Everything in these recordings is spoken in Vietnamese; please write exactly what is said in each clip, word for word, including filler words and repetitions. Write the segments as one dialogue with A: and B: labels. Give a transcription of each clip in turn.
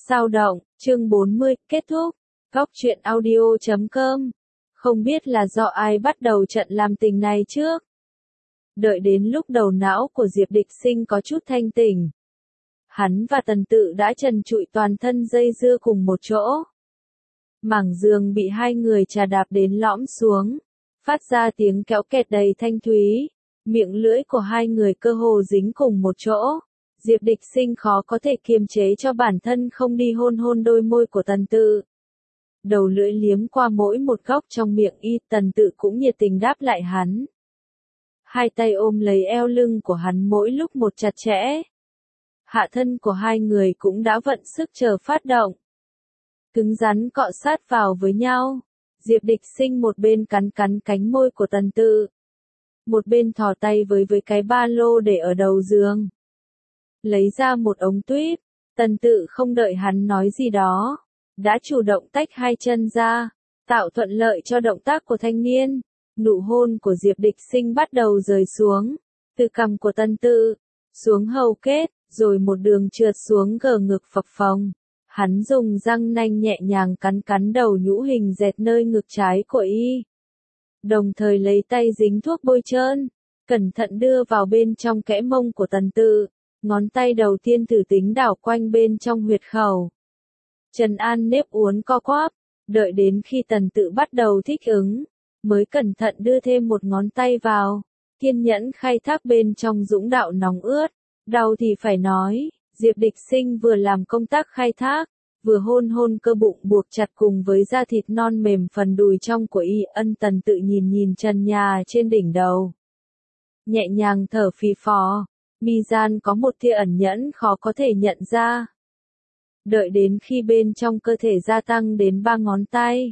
A: Sao động, chương bốn mươi, kết thúc. Góc truyện audio chấm com. Không biết là do ai bắt đầu trận làm tình này trước. Đợi đến lúc đầu não của Diệp Địch Sinh có chút thanh tỉnh. Hắn và Tần Tự đã trần trụi toàn thân dây dưa cùng một chỗ. Mảng giường bị hai người chà đạp đến lõm xuống, phát ra tiếng kéo kẹt đầy thanh thúy. Miệng lưỡi của hai người cơ hồ dính cùng một chỗ. Diệp Địch Sinh khó có thể kiềm chế cho bản thân không đi hôn hôn đôi môi của Tần Tự. Đầu lưỡi liếm qua mỗi một góc trong miệng y, Tần Tự cũng nhiệt tình đáp lại hắn. Hai tay ôm lấy eo lưng của hắn mỗi lúc một chặt chẽ. Hạ thân của hai người cũng đã vận sức chờ phát động. Cứng rắn cọ sát vào với nhau. Diệp Địch Sinh một bên cắn cắn cánh môi của Tần Tự, một bên thò tay với với cái ba lô để ở đầu giường. Lấy ra một ống tuyếp, Tần Tự không đợi hắn nói gì đó, đã chủ động tách hai chân ra, tạo thuận lợi cho động tác của thanh niên. Nụ hôn của Diệp Địch Sinh bắt đầu rời xuống, từ cằm của Tần Tự, xuống hầu kết, rồi một đường trượt xuống gờ ngực phập phồng. Hắn dùng răng nanh nhẹ nhàng cắn cắn đầu nhũ hình dẹt nơi ngực trái của y. Đồng thời lấy tay dính thuốc bôi trơn, cẩn thận đưa vào bên trong kẽ mông của Tần Tự. Ngón tay đầu tiên thử tính đảo quanh bên trong huyệt khẩu. Trần an nếp uốn co quắp, đợi đến khi Tần Tự bắt đầu thích ứng, mới cẩn thận đưa thêm một ngón tay vào, kiên nhẫn khai thác bên trong dũng đạo nóng ướt. Đau thì phải nói, Diệp Địch Sinh vừa làm công tác khai thác, vừa hôn hôn cơ bụng buộc chặt cùng với da thịt non mềm phần đùi trong của y. Ân Tần Tự nhìn nhìn trần nhà trên đỉnh đầu, nhẹ nhàng thở phì phò. Mi gian có một tia ẩn nhẫn khó có thể nhận ra. Đợi đến khi bên trong cơ thể gia tăng đến ba ngón tay,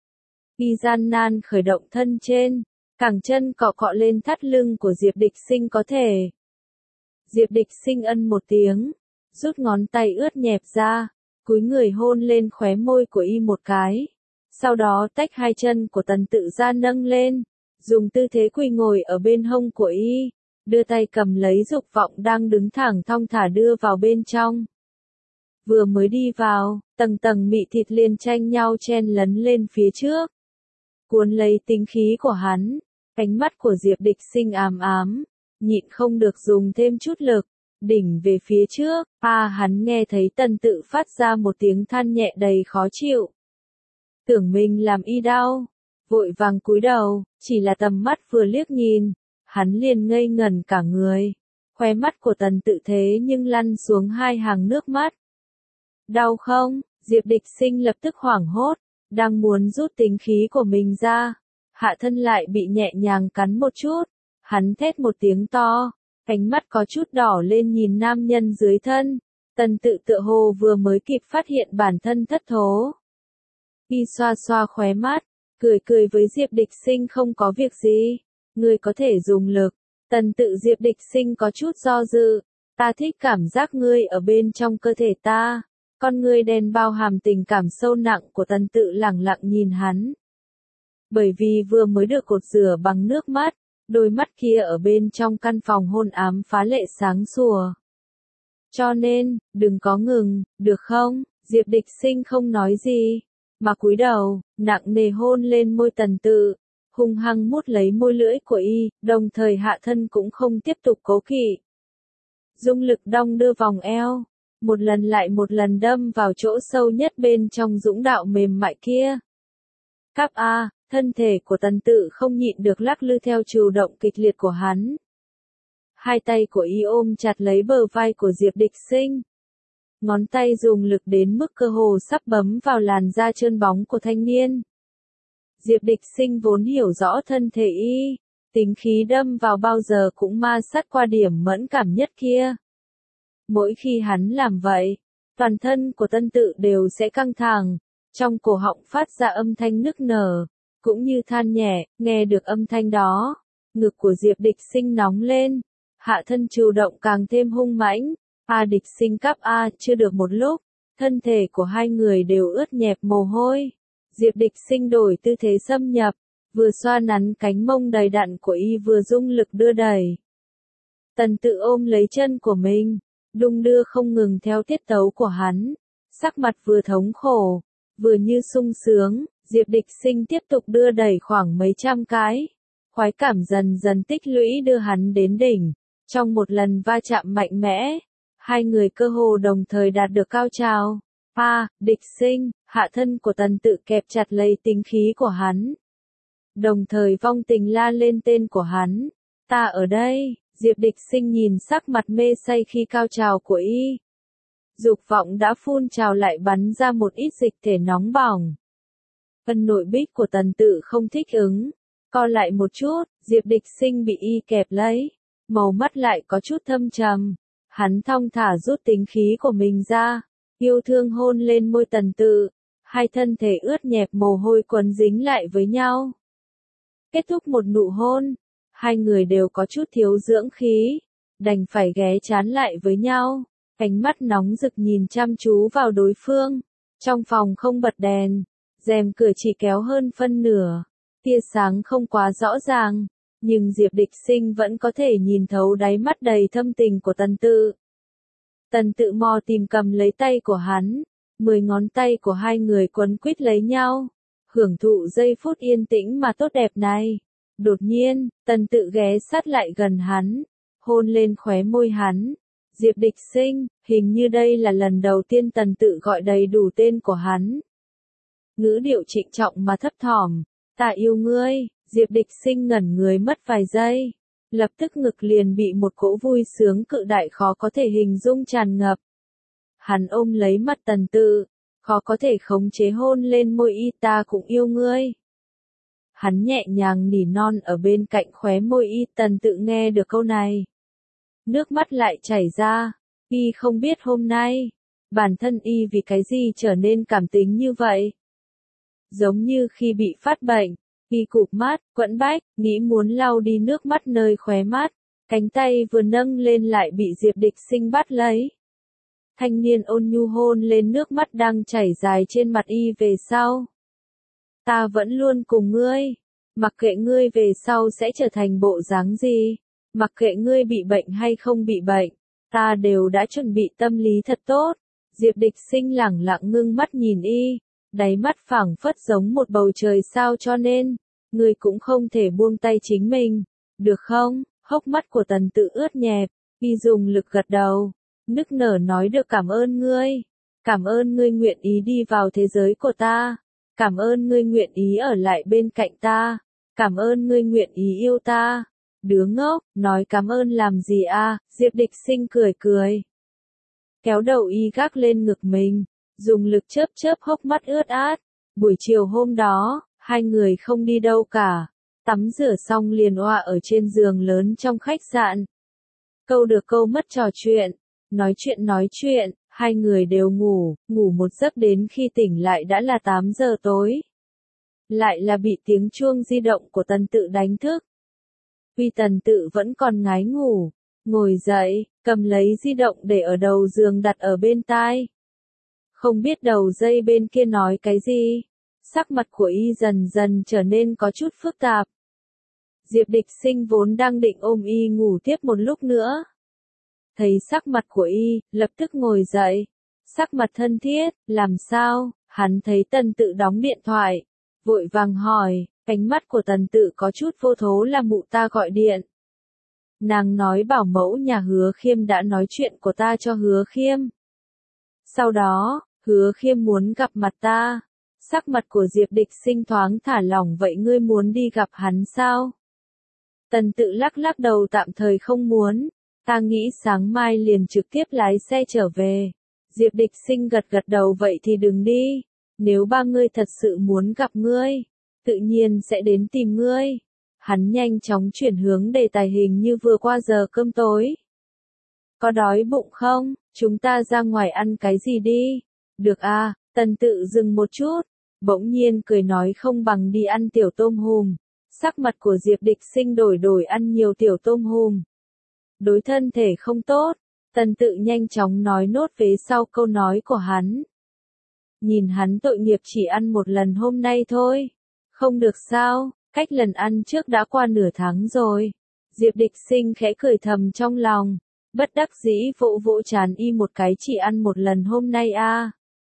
A: y gian nan khởi động thân trên, cẳng chân cọ cọ lên thắt lưng của Diệp Địch Sinh có thể. Diệp Địch Sinh ân một tiếng, rút ngón tay ướt nhẹp ra, cúi người hôn lên khóe môi của y một cái. Sau đó tách hai chân của Tần Tự ra nâng lên, dùng tư thế quỳ ngồi ở bên hông của y. Đưa tay cầm lấy dục vọng đang đứng thẳng thong thả đưa vào bên trong. Vừa mới đi vào, tầng tầng mị thịt liền tranh nhau chen lấn lên phía trước, cuốn lấy tính khí của hắn. Cánh mắt của Diệp Địch Sinh ám ám, nhịn không được dùng thêm chút lực, đỉnh về phía trước. À, hắn nghe thấy Tần Tự phát ra một tiếng than nhẹ đầy khó chịu. Tưởng mình làm y đau, vội vàng cúi đầu, chỉ là tầm mắt vừa liếc nhìn, hắn liền ngây ngẩn cả người. Khóe mắt của Tần Tự thế nhưng lăn xuống hai hàng nước mắt. Đau không? Diệp Địch Sinh lập tức hoảng hốt, đang muốn rút tính khí của mình ra, hạ thân lại bị nhẹ nhàng cắn một chút. Hắn thét một tiếng to, cánh mắt có chút đỏ lên nhìn nam nhân dưới thân. Tần Tự tựa hồ vừa mới kịp phát hiện bản thân thất thố. Y xoa xoa khóe mắt, cười cười với Diệp Địch Sinh, không có việc gì. Ngươi có thể dùng lực. Tần Tự. Diệp Địch Sinh có chút do dự. Ta thích cảm giác ngươi ở bên trong cơ thể ta. Con ngươi đen bao hàm tình cảm sâu nặng của Tần Tự lẳng lặng nhìn hắn. Bởi vì vừa mới được cột rửa bằng nước mắt, đôi mắt kia ở bên trong căn phòng hôn ám phá lệ sáng sủa. Cho nên, đừng có ngừng, được không? Diệp Địch Sinh không nói gì, mà cúi đầu, nặng nề hôn lên môi Tần Tự. Hung hăng mút lấy môi lưỡi của y, đồng thời hạ thân cũng không tiếp tục cố kỵ. Dung lực đong đưa vòng eo, một lần lại một lần đâm vào chỗ sâu nhất bên trong dũng đạo mềm mại kia. Cáp A, thân thể của Tần Tự không nhịn được lắc lư theo chiều động kịch liệt của hắn. Hai tay của y ôm chặt lấy bờ vai của Diệp Địch Sinh. Ngón tay dùng lực đến mức cơ hồ sắp bấm vào làn da trơn bóng của thanh niên. Diệp Địch Sinh vốn hiểu rõ thân thể y, tính khí đâm vào bao giờ cũng ma sát qua điểm mẫn cảm nhất kia. Mỗi khi hắn làm vậy, toàn thân của Tần Tự đều sẽ căng thẳng, trong cổ họng phát ra âm thanh nức nở, cũng như than nhẹ. Nghe được âm thanh đó, ngực của Diệp Địch Sinh nóng lên, hạ thân chủ động càng thêm hung mãnh. A Địch Sinh cáp A, chưa được một lúc, thân thể của hai người đều ướt nhẹp mồ hôi. Diệp Địch Sinh đổi tư thế xâm nhập, vừa xoa nắn cánh mông đầy đặn của y vừa dung lực đưa đẩy. Tần Tự ôm lấy chân của mình, đung đưa không ngừng theo tiết tấu của hắn. Sắc mặt vừa thống khổ, vừa như sung sướng, Diệp Địch Sinh tiếp tục đưa đẩy khoảng mấy trăm cái. Khoái cảm dần dần tích lũy đưa hắn đến đỉnh. Trong một lần va chạm mạnh mẽ, hai người cơ hồ đồng thời đạt được cao trào. Pa, Địch Sinh, hạ thân của Tần Tự kẹp chặt lấy tính khí của hắn. Đồng thời vong tình la lên tên của hắn. Ta ở đây, Diệp Địch Sinh nhìn sắc mặt mê say khi cao trào của y. Dục vọng đã phun trào lại bắn ra một ít dịch thể nóng bỏng. Phần nội bích của Tần Tự không thích ứng. Co lại một chút, Diệp Địch Sinh bị y kẹp lấy. Màu mắt lại có chút thâm trầm. Hắn thong thả rút tính khí của mình ra. Yêu thương hôn lên môi Tần Tự. Hai thân thể ướt nhẹp mồ hôi quấn dính lại với nhau. Kết thúc một nụ hôn. Hai người đều có chút thiếu dưỡng khí. Đành phải ghé chán lại với nhau. Ánh mắt nóng rực nhìn chăm chú vào đối phương. Trong phòng không bật đèn. Rèm cửa chỉ kéo hơn phân nửa. Tia sáng không quá rõ ràng. Nhưng Diệp Địch Sinh vẫn có thể nhìn thấu đáy mắt đầy thâm tình của Tần Tự. Tần Tự mò tìm cầm lấy tay của hắn. Mười ngón tay của hai người quấn quýt lấy nhau. Hưởng thụ giây phút yên tĩnh mà tốt đẹp này. Đột nhiên, Tần Tự ghé sát lại gần hắn. Hôn lên khóe môi hắn. Diệp Địch Sinh, hình như đây là lần đầu tiên Tần Tự gọi đầy đủ tên của hắn. Ngữ điệu trịnh trọng mà thấp thỏm. Ta yêu ngươi. Diệp Địch Sinh ngẩn người mất vài giây. Lập tức ngực liền bị một cỗ vui sướng cự đại khó có thể hình dung tràn ngập. Hắn ôm lấy mặt Tần Tự, khó có thể khống chế hôn lên môi y. Ta cũng yêu ngươi. Hắn nhẹ nhàng nỉ non ở bên cạnh khóe môi y. Tần Tự nghe được câu này. Nước mắt lại chảy ra. Y không biết hôm nay, bản thân y vì cái gì trở nên cảm tính như vậy. Giống như khi bị phát bệnh. Y cụp mắt, quẫn bách, nghĩ muốn lau đi nước mắt nơi khóe mắt. Cánh tay vừa nâng lên lại bị Diệp Địch Sinh bắt lấy. Thanh niên ôn nhu hôn lên nước mắt đang chảy dài trên mặt y về sau. Ta vẫn luôn cùng ngươi. Mặc kệ ngươi về sau sẽ trở thành bộ dáng gì. Mặc kệ ngươi bị bệnh hay không bị bệnh. Ta đều đã chuẩn bị tâm lý thật tốt. Diệp Địch Sinh lẳng lặng ngưng mắt nhìn y. Đáy mắt phảng phất giống một bầu trời sao cho nên. Ngươi cũng không thể buông tay chính mình. Được không? Hốc mắt của Tần Tự ướt nhẹp. Y dùng lực gật đầu. Nức nở nói được cảm ơn ngươi. Cảm ơn ngươi nguyện ý đi vào thế giới của ta. Cảm ơn ngươi nguyện ý ở lại bên cạnh ta. Cảm ơn ngươi nguyện ý yêu ta. Đứa ngốc, nói cảm ơn làm gì à? Diệp Địch Sinh cười cười. Kéo đầu y gác lên ngực mình. Dùng lực chớp chớp hốc mắt ướt át. Buổi chiều hôm đó, hai người không đi đâu cả. Tắm rửa xong liền oa ở trên giường lớn trong khách sạn. Câu được câu mất trò chuyện. Nói chuyện nói chuyện, hai người đều ngủ, ngủ một giấc đến khi tỉnh lại đã là tám giờ tối. Lại là bị tiếng chuông di động của Tần Tự đánh thức. Vì Tần Tự vẫn còn ngái ngủ, ngồi dậy, cầm lấy di động để ở đầu giường đặt ở bên tai. Không biết đầu dây bên kia nói cái gì. Sắc mặt của y dần dần trở nên có chút phức tạp. Diệp Địch Sinh vốn đang định ôm y ngủ tiếp một lúc nữa. Thấy sắc mặt của y, lập tức ngồi dậy. Sắc mặt thân thiết, làm sao? Hắn thấy Tần Tự đóng điện thoại. Vội vàng hỏi, ánh mắt của Tần Tự có chút vô thố là mụ ta gọi điện. Nàng nói bảo mẫu nhà Hứa Khiêm đã nói chuyện của ta cho Hứa Khiêm. Sau đó, Hứa Khiêm muốn gặp mặt ta. Sắc mặt của Diệp Địch Sinh thoáng thả lỏng vậy ngươi muốn đi gặp hắn sao? Tần Tự lắc lắc đầu tạm thời không muốn. Ta nghĩ sáng mai liền trực tiếp lái xe trở về. Diệp Địch Sinh gật gật đầu vậy thì đừng đi. Nếu ba ngươi thật sự muốn gặp ngươi, tự nhiên sẽ đến tìm ngươi. Hắn nhanh chóng chuyển hướng đề tài hình như vừa qua giờ cơm tối. Có đói bụng không? Chúng ta ra ngoài ăn cái gì đi? Được à, Tần Tự dừng một chút. Bỗng nhiên cười nói không bằng đi ăn tiểu tôm hùm. Sắc mặt của Diệp Địch Sinh đổi đổi ăn nhiều tiểu tôm hùm. Đối thân thể không tốt. Tần Tự nhanh chóng nói nốt vế sau câu nói của hắn. Nhìn hắn tội nghiệp chỉ ăn một lần hôm nay thôi. Không được sao, cách lần ăn trước đã qua nửa tháng rồi. Diệp Địch Sinh khẽ cười thầm trong lòng. Bất đắc dĩ vỗ vỗ trán y một cái chỉ ăn một lần hôm nay a. À.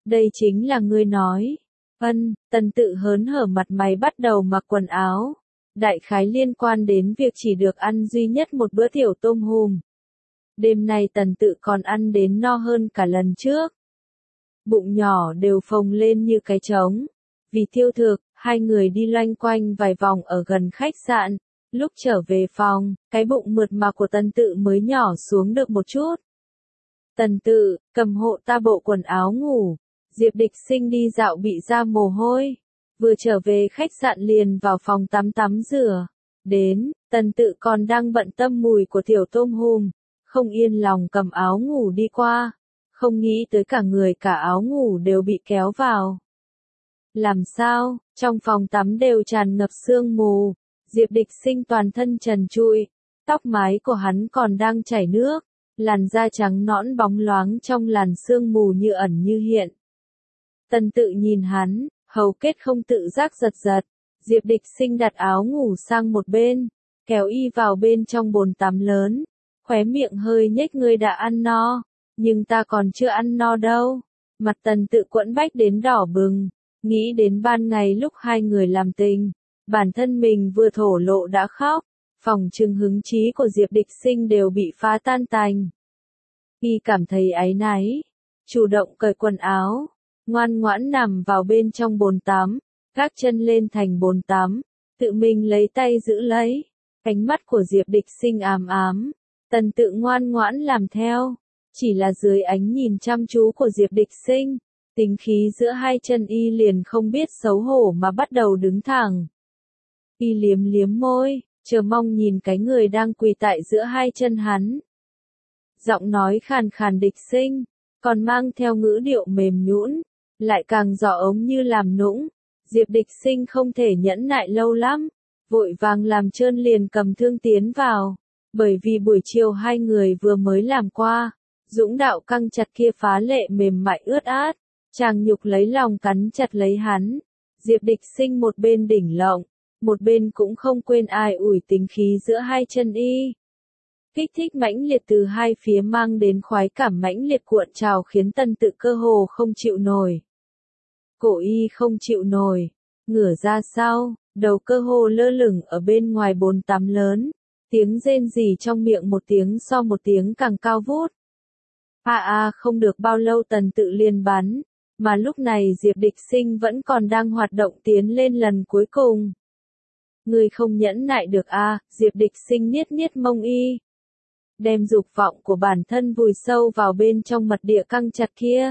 A: Đây chính là ngươi nói. Ân, Tần Tự hớn hở mặt mày bắt đầu mặc quần áo. Đại khái liên quan đến việc chỉ được ăn duy nhất một bữa tiểu tôm hùm. Đêm nay Tần Tự còn ăn đến no hơn cả lần trước. Bụng nhỏ đều phồng lên như cái trống. Vì tiêu thực, hai người đi loanh quanh vài vòng ở gần khách sạn. Lúc trở về phòng, cái bụng mượt mà của Tần Tự mới nhỏ xuống được một chút. Tần Tự, cầm hộ ta bộ quần áo ngủ. Diệp Địch Sinh đi dạo bị ra mồ hôi. Vừa trở về khách sạn liền vào phòng tắm tắm rửa. Đến, Tần Tự còn đang bận tâm mùi của tiểu tôm hùm. Không yên lòng cầm áo ngủ đi qua. Không nghĩ tới cả người cả áo ngủ đều bị kéo vào. Làm sao, trong phòng tắm đều tràn ngập sương mù. Diệp Địch Sinh toàn thân trần trụi. Tóc mái của hắn còn đang chảy nước. Làn da trắng nõn bóng loáng trong làn sương mù như ẩn như hiện. Tần Tự nhìn hắn, hầu kết không tự giác giật giật. Diệp Địch Sinh đặt áo ngủ sang một bên, kéo y vào bên trong bồn tắm lớn. Khóe miệng hơi nhếch, ngươi đã ăn no, nhưng ta còn chưa ăn no đâu. Mặt Tần Tự quẫn bách đến đỏ bừng, nghĩ đến ban ngày lúc hai người làm tình, bản thân mình vừa thổ lộ đã khóc, phòng trừng hứng chí của Diệp Địch Sinh đều bị phá tan tành. Y cảm thấy áy náy, chủ động cởi quần áo, ngoan ngoãn nằm vào bên trong bồn tắm, gác chân lên thành bồn tắm, tự mình lấy tay giữ lấy. Ánh mắt của Diệp Địch Sinh ám ám, Tần Tự ngoan ngoãn làm theo, chỉ là dưới ánh nhìn chăm chú của Diệp Địch Sinh, tính khí giữa hai chân y liền không biết xấu hổ mà bắt đầu đứng thẳng. Y liếm liếm môi, chờ mong nhìn cái người đang quỳ tại giữa hai chân hắn. Giọng nói khàn khàn Địch Sinh, còn mang theo ngữ điệu mềm nhũn, lại càng rõ ống như làm nũng. Diệp Địch Sinh không thể nhẫn nại lâu lắm, vội vàng làm trơn liền cầm thương tiến vào, bởi vì buổi chiều hai người vừa mới làm qua, dũng đạo căng chặt kia phá lệ mềm mại ướt át, chàng nhục lấy lòng cắn chặt lấy hắn. Diệp Địch Sinh một bên đỉnh lộng, một bên cũng không quên ai ủi tính khí giữa hai chân y. Kích thích mãnh liệt từ hai phía mang đến khoái cảm mãnh liệt cuộn trào khiến Tần Tự cơ hồ không chịu nổi. Cổ y không chịu nổi, ngửa ra sau, đầu cơ hồ lơ lửng ở bên ngoài bồn tắm lớn, tiếng rên rỉ trong miệng một tiếng so một tiếng càng cao vút. A a không được bao lâu Tần Tự liền bắn, mà lúc này Diệp Địch Sinh vẫn còn đang hoạt động tiến lên lần cuối cùng. Người không nhẫn nại được a, à, Diệp Địch Sinh niết niết mông y. Đem dục vọng của bản thân vùi sâu vào bên trong mật địa căng chặt kia.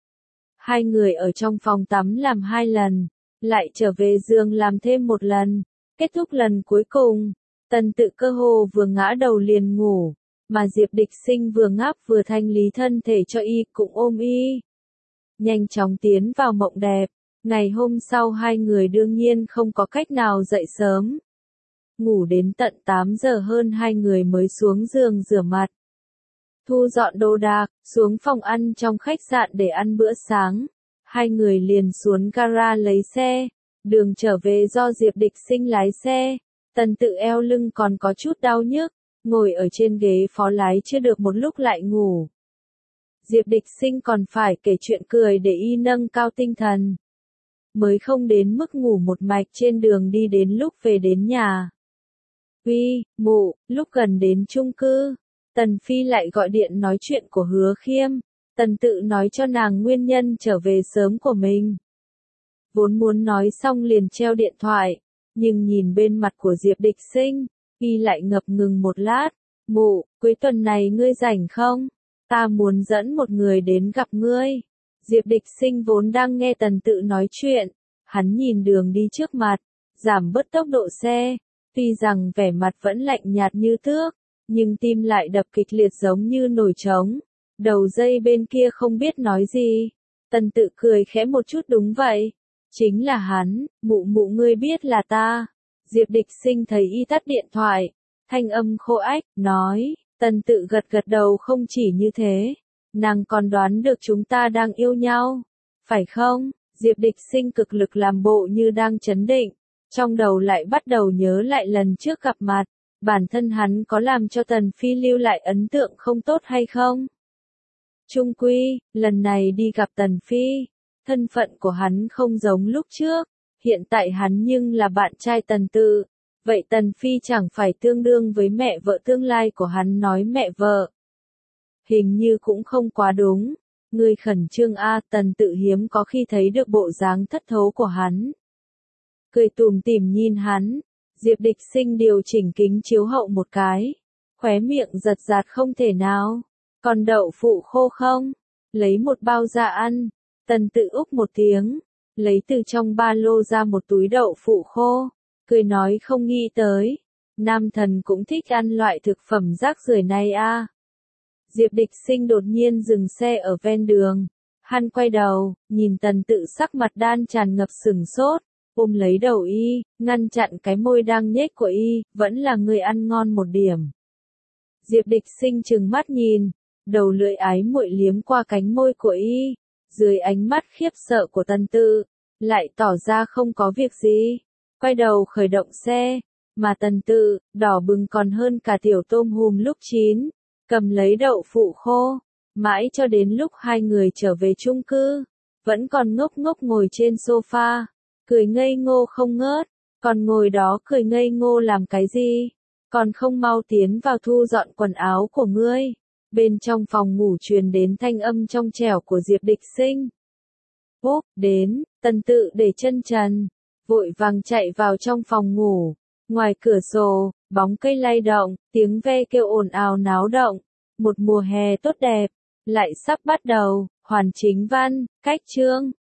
A: Hai người ở trong phòng tắm làm hai lần, lại trở về giường làm thêm một lần. Kết thúc lần cuối cùng, Tần Tự cơ hồ vừa ngã đầu liền ngủ, mà Diệp Địch Sinh vừa ngáp vừa thanh lý thân thể cho y cũng ôm y. Nhanh chóng tiến vào mộng đẹp. Ngày hôm sau hai người đương nhiên không có cách nào dậy sớm. Ngủ đến tận tám giờ hơn hai người mới xuống giường rửa mặt. Thu dọn đồ đạc, xuống phòng ăn trong khách sạn để ăn bữa sáng. Hai người liền xuống gara lấy xe. Đường trở về do Diệp Địch Sinh lái xe. Tần Tự eo lưng còn có chút đau nhức, ngồi ở trên ghế phó lái chưa được một lúc lại ngủ. Diệp Địch Sinh còn phải kể chuyện cười để y nâng cao tinh thần. Mới không đến mức ngủ một mạch trên đường đi đến lúc về đến nhà. Uy, mụ, lúc gần đến chung cư, Tần Phi lại gọi điện nói chuyện của Hứa Khiêm. Tần Tự nói cho nàng nguyên nhân trở về sớm của mình. Vốn muốn nói xong liền treo điện thoại, nhưng nhìn bên mặt của Diệp Địch Sinh, y lại ngập ngừng một lát. Mụ, cuối tuần này ngươi rảnh không? Ta muốn dẫn một người đến gặp ngươi. Diệp Địch Sinh vốn đang nghe Tần Tự nói chuyện, hắn nhìn đường đi trước mặt, giảm bớt tốc độ xe, tuy rằng vẻ mặt vẫn lạnh nhạt như trước, nhưng tim lại đập kịch liệt giống như nổi trống. Đầu dây bên kia không biết nói gì, Tần Tự cười khẽ một chút, đúng vậy, chính là hắn. Mụ mụ ngươi biết là ta. Diệp Địch Sinh thấy y tắt điện thoại, thanh âm khô ách, nói. Tần Tự gật gật đầu, không chỉ như thế, nàng còn đoán được chúng ta đang yêu nhau, phải không? Diệp Địch Sinh cực lực làm bộ như đang chấn định, trong đầu lại bắt đầu nhớ lại lần trước gặp mặt, bản thân hắn có làm cho Tần Phi lưu lại ấn tượng không tốt hay không? Chung quy, lần này đi gặp Tần Phi, Thân phận của hắn không giống lúc trước, hiện tại hắn nhưng là bạn trai Tần Tự. Vậy Tần Phi chẳng phải tương đương với mẹ vợ tương lai của hắn nói mẹ vợ. Hình như cũng không quá đúng. Ngươi khẩn trương a, Tần Tự hiếm có khi thấy được bộ dáng thất thố của hắn. Cười tủm tỉm nhìn hắn, Diệp Địch Sinh điều chỉnh kính chiếu hậu một cái. Khóe miệng giật giật không thể nào. Còn đậu phụ khô không? Lấy một bao ra ăn. Tần Tự úc một tiếng. Lấy từ trong ba lô ra một túi đậu phụ khô. Cười nói không nghĩ tới. Nam thần cũng thích ăn loại thực phẩm rác rưởi này a. Diệp Địch Sinh đột nhiên dừng xe ở ven đường. Hắn quay đầu, nhìn Tần Tự sắc mặt đan tràn ngập sừng sốt. Ôm lấy đầu y, ngăn chặn cái môi đang nhếch của y, vẫn là người ăn ngon một điểm. Diệp Địch Sinh trừng mắt nhìn, đầu lưỡi ái muội liếm qua cánh môi của y, dưới ánh mắt khiếp sợ của Tần Tự, lại tỏ ra không có việc gì, quay đầu khởi động xe, mà Tần Tự, đỏ bừng còn hơn cả tiểu tôm hùm lúc chín, cầm lấy đậu phụ khô, mãi cho đến lúc hai người trở về chung cư, vẫn còn ngốc ngốc ngồi trên sofa. Cười ngây ngô không ngớt, còn ngồi đó cười ngây ngô làm cái gì, còn không mau tiến vào thu dọn quần áo của ngươi. Bên trong phòng ngủ truyền đến thanh âm trong trẻo của Diệp Địch Sinh. Bốp, đến, Tần Tự để chân trần, vội vàng chạy vào trong phòng ngủ. Ngoài cửa sổ, bóng cây lay động, tiếng ve kêu ồn ào náo động. Một mùa hè tốt đẹp, lại sắp bắt đầu. Hoàn Chính Văn, cách chương.